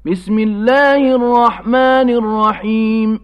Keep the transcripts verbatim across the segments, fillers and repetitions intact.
بسم الله الرحمن الرحيم.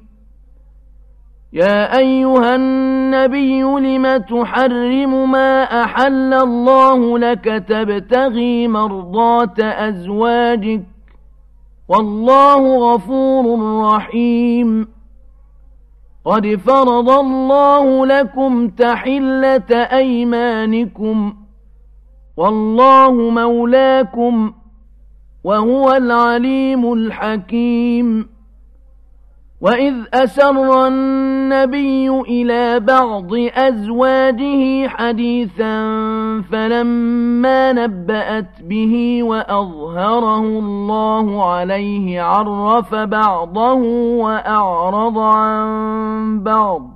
يا أيها النبي لم تحرم ما أحل الله لك تبتغي مرضات أزواجك والله غفور رحيم. قد فرض الله لكم تحلة أيمانكم والله مولاكم وهو العليم الحكيم. وإذ أسر النبي إلى بعض أزواجه حديثا فلما نبأت به وأظهره الله عليه عرف بعضه وأعرض عن بعض،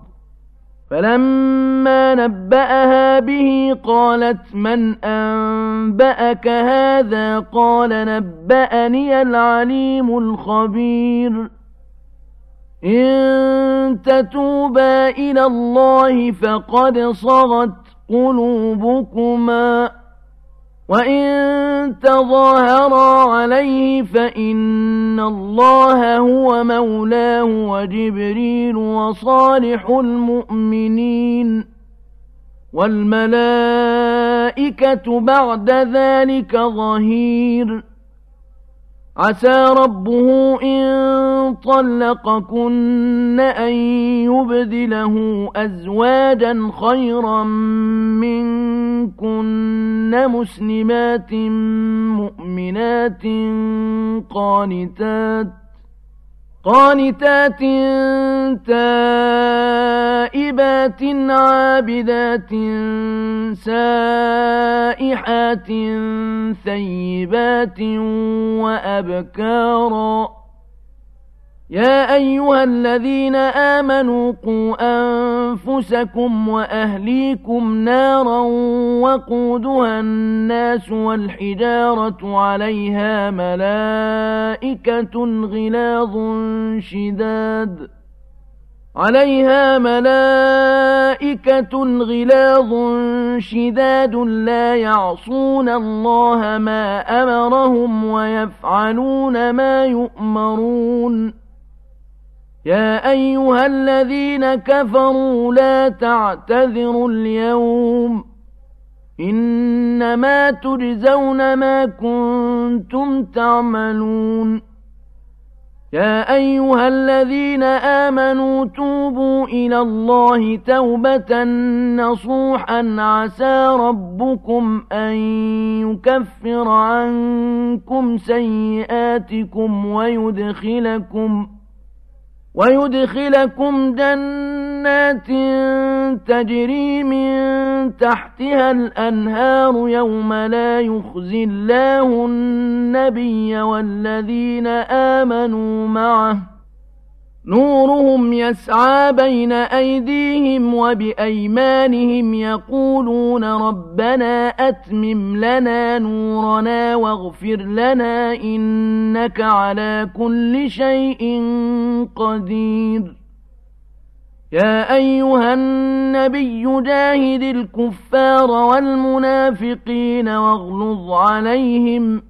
فلما نبأها به قالت من أنبأك هذا؟ قال نبأني العليم الخبير. إن تتوبا إلى الله فقد صغت قلوبكما، وإن تظاهرا عليه فإن الله هو مولاه وجبريل وصالح المؤمنين والملائكة بعد ذلك ظهير. عسى ربه إن طلقكن أن يبدله أزواجا خيرا منكن مسلمات مؤمنات قانتات قانتات تائبات عابدات سائحات ثيبات وأبكارا. يا أيها الذين آمنوا قوا أنفسكم وأهليكم نارا وقودها الناس والحجارة عليها ملائكة غلاظ شداد عليها ملائكة غلاظ شداد لا يعصون الله ما أمرهم ويفعلون ما يؤمرون. يا أيها الذين كفروا لا تعتذروا اليوم، إنما تجزون ما كنتم تعملون. يا أيها الذين آمنوا توبوا إلى الله توبة نصوحا عسى ربكم أن يكفر عنكم سيئاتكم ويدخلكم ويدخلكم جنات تجري من تحتها الأنهار يوم لا يخزي الله النبي والذين آمنوا معه نورهم يسعى بين أيديهم وبأيمانهم يقولون ربنا أتمم لنا نورنا واغفر لنا إنك على كل شيء قدير. يا أيها النبي جاهد الكفار والمنافقين واغلظ عليهم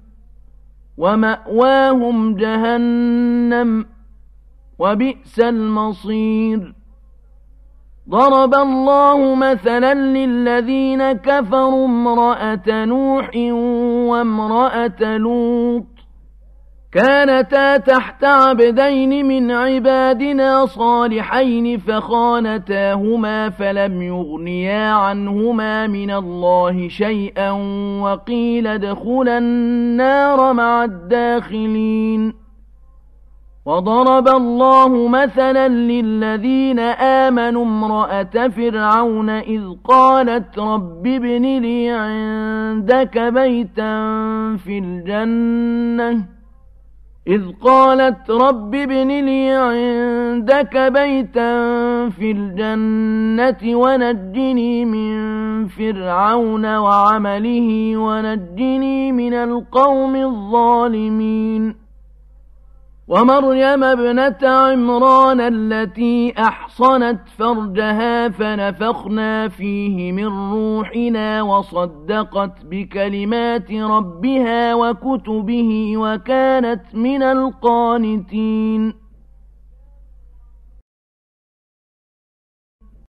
ومأواهم جهنم وبئس المصير. ضرب الله مثلا للذين كفروا امرأة نوح وامرأة لوط كانتا تحت عبدين من عبادنا صالحين فخانتاهما فلم يغنيا عنهما من الله شيئا وقيل ادخلا النار مع الداخلين. وضرب الله مثلا للذين آمنوا امرأة فرعون إذ قالت رب ابن لي عندك بيتا في الجنة إذ قالت رب ابن لي عندك بيتا في الجنة ونجني من فرعون وعمله ونجني من القوم الظالمين. ومريم ابنة عمران التي أحصنت فرجها فنفخنا فيه من روحنا وصدقت بكلمات ربها وكتبه وكانت من القانتين